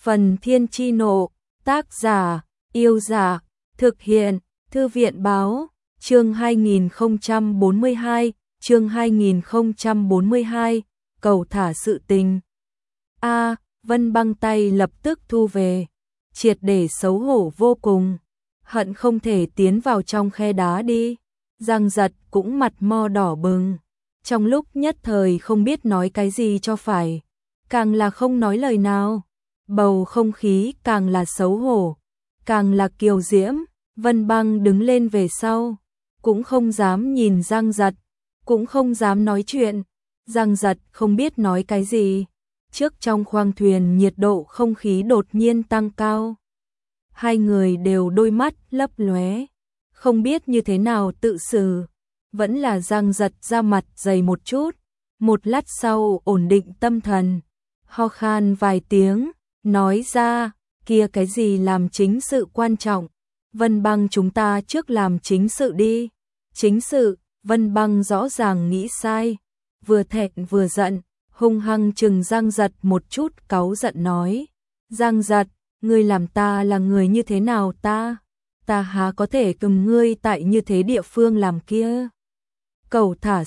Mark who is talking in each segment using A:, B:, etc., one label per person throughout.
A: Phần Thiên Chi Nộ, tác giả, Yêu Giả, thực hiện, Thư viện Báo, chương 2042, chương 2042, cầu thả sự tình. Vân Băng tay lập tức thu về, triệt để xấu hổ vô cùng, hận không thể tiến vào trong khe đá đi. Giang Giật cũng mặt mo đỏ bừng, trong lúc nhất thời không biết nói cái gì cho phải, càng là không nói lời nào. Bầu không khí càng là xấu hổ, càng là kiều diễm. Vân Băng đứng lên về sau, cũng không dám nhìn Giang Giật, cũng không dám nói chuyện. Giang Giật không biết nói cái gì. Trước trong khoang thuyền nhiệt độ không khí đột nhiên tăng cao. Hai người đều đôi mắt lấp lóe, không biết như thế nào tự xử. Vẫn là Giang Giật ra mặt dày một chút, một lát sau ổn định tâm thần, ho khan vài tiếng, nói ra, kia cái gì làm chính sự quan trọng. Vân Băng chúng ta trước làm chính sự đi. Chính sự, Vân Băng rõ ràng nghĩ sai, vừa thẹn vừa giận, hung hăng chừng Giang Giật một chút, cáu giận nói. Giang Giật, ngươi làm ta là người như thế nào ta há có thể cầm ngươi tại như thế địa phương làm kia. Cầu thả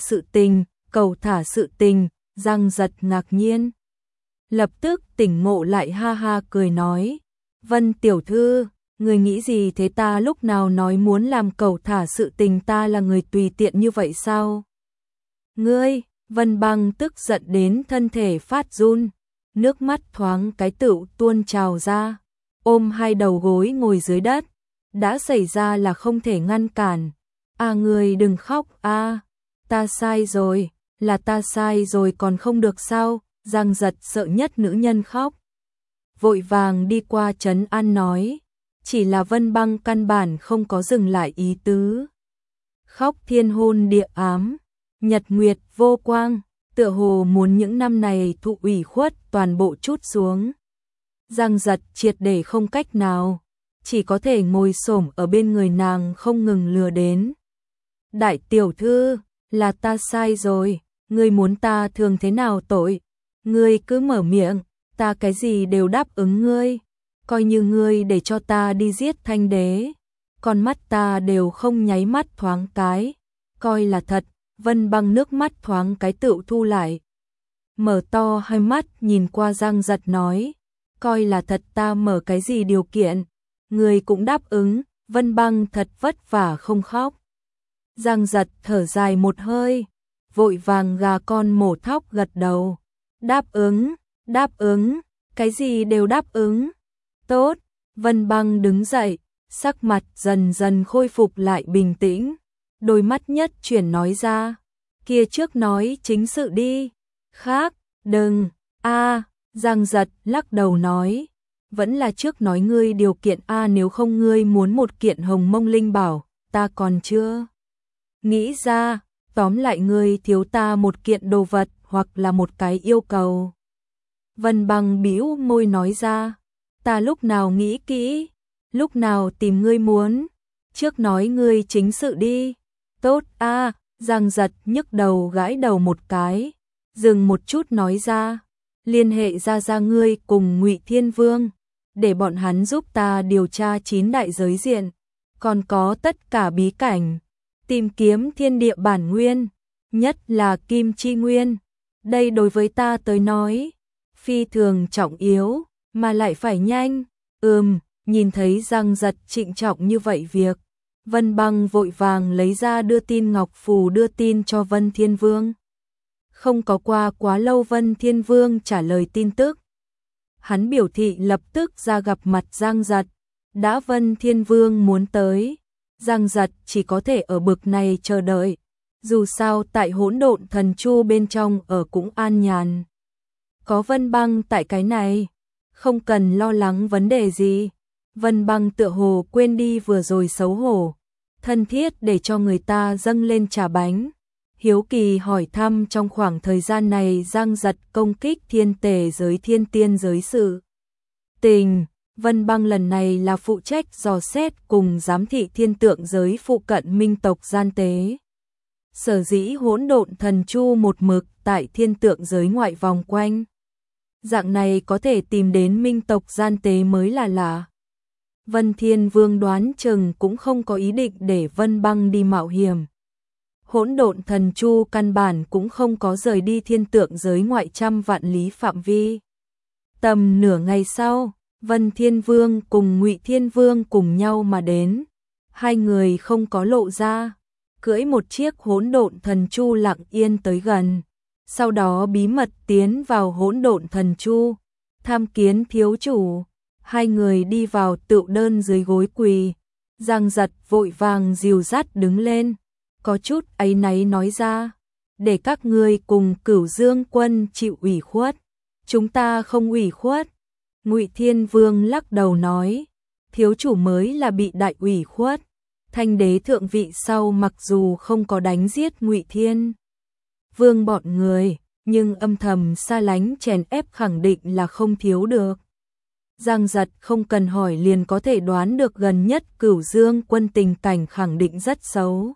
A: sự tình, Giang Giật ngạc nhiên. Lập tức tỉnh ngộ lại, ha ha cười nói. Vân tiểu thư, người nghĩ gì thế, ta lúc nào nói muốn làm cầu thả sự tình, ta là người tùy tiện như vậy sao? Ngươi, Vân Băng tức giận đến thân thể phát run, nước mắt thoáng cái tựu tuôn trào ra, ôm hai đầu gối ngồi dưới đất. Đã xảy ra là không thể ngăn cản. Ngươi đừng khóc, ta sai rồi, là ta sai rồi còn không được sao? Giang Giật sợ nhất nữ nhân khóc, vội vàng đi qua trấn an nói. Chỉ là Vân Băng căn bản không có dừng lại ý tứ. Khóc thiên hôn địa ám, nhật nguyệt vô quang, tựa hồ muốn những năm này thụ ủy khuất toàn bộ trút xuống. Giang Giật triệt để không cách nào, chỉ có thể ngồi xổm ở bên người nàng không ngừng lừa đến. Đại tiểu thư, là ta sai rồi, ngươi muốn ta thường thế nào tội? Ngươi cứ mở miệng, ta cái gì đều đáp ứng ngươi. Coi như ngươi để cho ta đi giết Thanh Đế, con mắt ta đều không nháy mắt thoáng cái. Coi là thật. Vân Băng nước mắt thoáng cái tựu thu lại, mở to hai mắt nhìn qua Giang Giật nói. Coi là thật, ta mở cái gì điều kiện, ngươi cũng đáp ứng. Vân Băng thật vất vả không khóc. Giang Giật thở dài một hơi, vội vàng gà con mổ thóc gật đầu. Đáp ứng, cái gì đều đáp ứng. Tốt. Vân Băng đứng dậy, sắc mặt dần dần khôi phục lại bình tĩnh, đôi mắt nhất chuyển nói ra. Kia trước nói chính sự đi. Khác, đừng. Giang Giật lắc đầu nói. Vẫn là trước nói ngươi điều kiện nếu không ngươi muốn một kiện hồng mông linh bảo, ta còn chưa nghĩ ra. Tóm lại ngươi thiếu ta một kiện đồ vật hoặc là một cái yêu cầu. Vân Băng bĩu môi nói ra. Ta lúc nào nghĩ kỹ, lúc nào tìm ngươi muốn. Trước nói ngươi chính sự đi. Tốt. Giang Giật nhức đầu gãi đầu một cái, dừng một chút nói ra. Liên hệ ra ngươi cùng Ngụy Thiên Vương, để bọn hắn giúp ta điều tra 9 đại giới diện, còn có tất cả bí cảnh, tìm kiếm thiên địa bản nguyên, nhất là Kim Chi Nguyên. Đây đối với ta tới nói phi thường trọng yếu, mà lại phải nhanh. Nhìn thấy Giang Giật trịnh trọng như vậy việc, Vân Băng vội vàng lấy ra đưa tin ngọc phù đưa tin cho Vân Thiên Vương. Không có qua quá lâu Vân Thiên Vương trả lời tin tức. Hắn biểu thị lập tức ra gặp mặt Giang Giật. Đã Vân Thiên Vương muốn tới, Giang Giật chỉ có thể ở bực này chờ đợi. Dù sao tại Hỗn Độn Thần Chu bên trong ở cũng an nhàn. Có Vân Băng tại cái này, không cần lo lắng vấn đề gì. Vân Băng tựa hồ quên đi vừa rồi xấu hổ, thân thiết để cho người ta dâng lên trà bánh. Hiếu kỳ hỏi thăm trong khoảng thời gian này Giang Giật công kích thiên tề giới thiên tiên giới sự tình. Vân Băng lần này là phụ trách dò xét cùng giám thị thiên tượng giới phụ cận minh tộc gian tế. Sở dĩ Hỗn Độn Thần Chu một mực tại thiên tượng giới ngoại vòng quanh, Dạng này có thể tìm đến minh tộc gian tế mới là lạ. Vân Thiên Vương đoán chừng cũng không có ý định để Vân Băng đi mạo hiểm. Hỗn độn thần chu căn bản cũng không có rời đi thiên tượng giới ngoại trăm vạn lý phạm vi. Tầm nửa ngày sau, Vân Thiên Vương cùng Ngụy Thiên Vương cùng nhau mà đến. Hai người không có lộ ra, cưỡi một chiếc hỗn độn thần chu lặng yên tới gần. Sau đó bí mật tiến vào hỗn độn thần chu, tham kiến thiếu chủ. Hai người đi vào tựu đơn dưới gối quỳ. Giang Giật vội vàng dìu dắt đứng lên, có chút áy náy nói ra, để các ngươi cùng Cửu Dương quân chịu ủy khuất, chúng ta không ủy khuất. Ngụy Thiên Vương lắc đầu nói, thiếu chủ mới là bị đại ủy khuất. Thanh đế thượng vị sau mặc dù không có đánh giết Ngụy Thiên Vương bọn người, nhưng âm thầm xa lánh chèn ép khẳng định là không thiếu được. Giang Giật không cần hỏi liền có thể đoán được gần nhất Cửu Dương quân tình cảnh khẳng định rất xấu.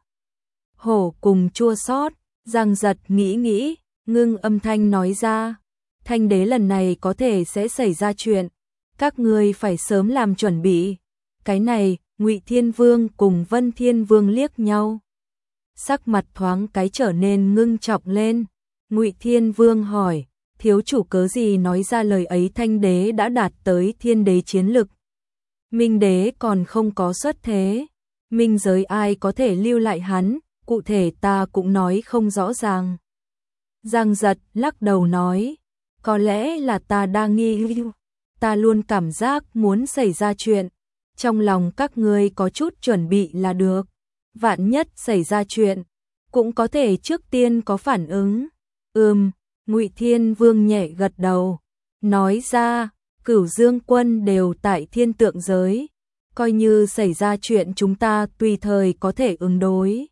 A: Hổ cùng chua xót, Giang Giật nghĩ, ngưng âm thanh nói ra, Thanh đế lần này có thể sẽ xảy ra chuyện, các ngươi phải sớm làm chuẩn bị. Cái này, Ngụy Thiên Vương cùng Vân Thiên Vương liếc nhau. Sắc mặt thoáng cái trở nên ngưng trọng lên. Ngụy Thiên Vương hỏi, thiếu chủ cớ gì nói ra lời ấy? Thanh đế đã đạt tới thiên đế chiến lực. Minh đế còn không có xuất thế. Minh giới ai có thể lưu lại hắn, cụ thể ta cũng nói không rõ ràng. Giang Giật lắc đầu nói, có lẽ là ta đang nghi, ta luôn cảm giác muốn xảy ra chuyện. Trong lòng các ngươi có chút chuẩn bị là được. Vạn nhất xảy ra chuyện, cũng có thể trước tiên có phản ứng. Ngụy Thiên Vương nhẹ gật đầu, nói ra, Cửu Dương quân đều tại thiên tượng giới, coi như xảy ra chuyện chúng ta tùy thời có thể ứng đối.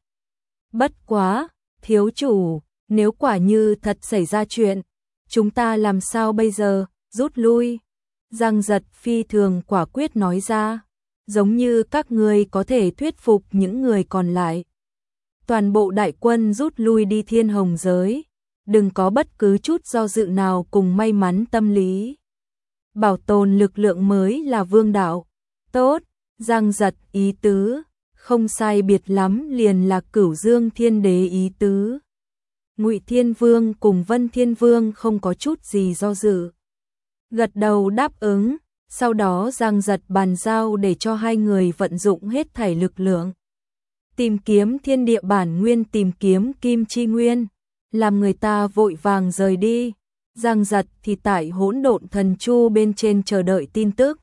A: Bất quá, thiếu chủ, nếu quả như thật xảy ra chuyện, chúng ta làm sao bây giờ? Rút lui. Giang Giật phi thường quả quyết nói ra, giống như các ngươi có thể thuyết phục những người còn lại. Toàn bộ đại quân rút lui đi thiên hồng giới, đừng có bất cứ chút do dự nào cùng may mắn tâm lý. Bảo tồn lực lượng mới là vương đạo. Tốt, Giang Giật ý tứ, không sai biệt lắm liền là Cửu Dương thiên đế ý tứ. Ngụy Thiên Vương cùng Vân Thiên Vương không có chút gì do dự, gật đầu đáp ứng. Sau đó Giang Giật bàn giao để cho hai người vận dụng hết thảy lực lượng, tìm kiếm thiên địa bản nguyên, tìm kiếm kim chi nguyên, làm người ta vội vàng rời đi. Giang Giật thì tại hỗn độn thần chu bên trên chờ đợi tin tức.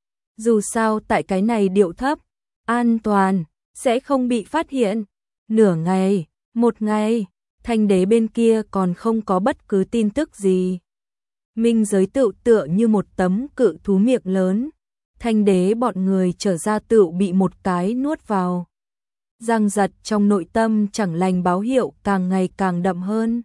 A: Dù sao tại cái này điệu thấp, an toàn, sẽ không bị phát hiện. Nửa ngày, một ngày, Thanh đế bên kia còn không có bất cứ tin tức gì. Minh giới tựu tựa như một tấm cự thú miệng lớn. Thanh đế bọn người trở ra tựu bị một cái nuốt vào. Giang Giật trong nội tâm chẳng lành báo hiệu càng ngày càng đậm hơn.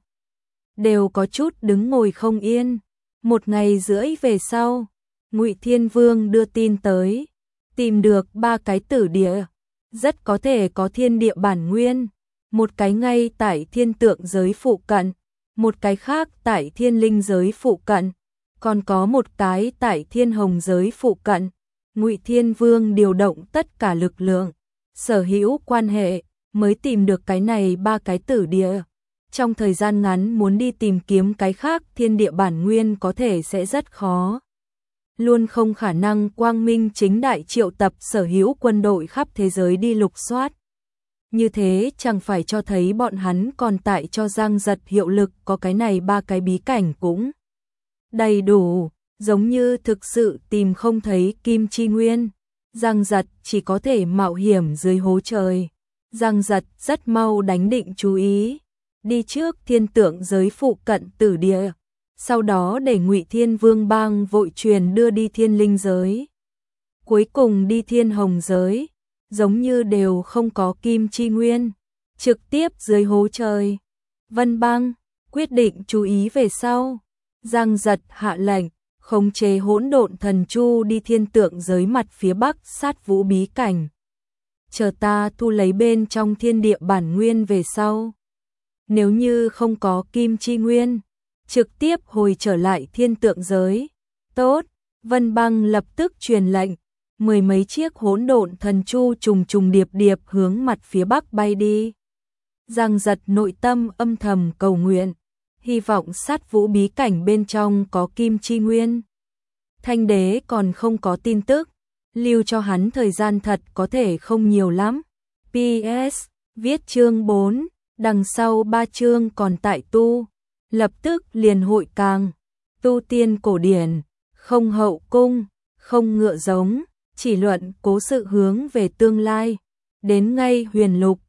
A: Đều có chút đứng ngồi không yên. Một ngày rưỡi về sau, Ngụy Thiên Vương đưa tin tới, tìm được 3 cái tử địa, rất có thể có thiên địa bản nguyên. Một cái ngay tại thiên tượng giới phụ cận, một cái khác tại thiên linh giới phụ cận, còn có một cái tại thiên hồng giới phụ cận. Ngụy Thiên Vương điều động tất cả lực lượng, sở hữu quan hệ, mới tìm được cái này 3 cái tử địa. Trong thời gian ngắn muốn đi tìm kiếm cái khác thiên địa bản nguyên có thể sẽ rất khó. Luôn không khả năng quang minh chính đại triệu tập sở hữu quân đội khắp thế giới đi lục soát. Như thế chẳng phải cho thấy bọn hắn còn tại cho Giang Giật hiệu lực, có cái này 3 cái bí cảnh cũng đầy đủ, giống như thực sự tìm không thấy kim chi nguyên. Giang Giật chỉ có thể mạo hiểm dưới hố trời. Giang Giật rất mau đánh định chú ý, đi trước thiên tượng giới phụ cận tử địa, sau đó để Ngụy Thiên Vương bang vội truyền đưa đi thiên linh giới, cuối cùng đi thiên hồng giới, giống như đều không có kim chi nguyên, trực tiếp dưới hố trời. Vân Băng quyết định chú ý về sau, Giang Giật hạ lệnh khống chế hỗn độn thần chu đi thiên tượng giới mặt phía bắc sát vũ bí cảnh. Chờ ta thu lấy bên trong thiên địa bản nguyên về sau. Nếu như không có kim chi nguyên, trực tiếp hồi trở lại thiên tượng giới. Tốt, Vân Băng lập tức truyền lệnh, mười mấy chiếc hỗn độn thần chu trùng trùng điệp điệp hướng mặt phía bắc bay đi. Giang Giật nội tâm âm thầm cầu nguyện, hy vọng Sát Vũ bí cảnh bên trong có kim chi nguyên. Thanh đế còn không có tin tức, lưu cho hắn thời gian thật có thể không nhiều lắm. PS, viết chương 4, đằng sau 3 chương còn tại tu, lập tức liền hội càng. Tu tiên cổ điển, không hậu cung, không ngựa giống, chỉ luận cố sự hướng về tương lai. Đến ngay huyền lục,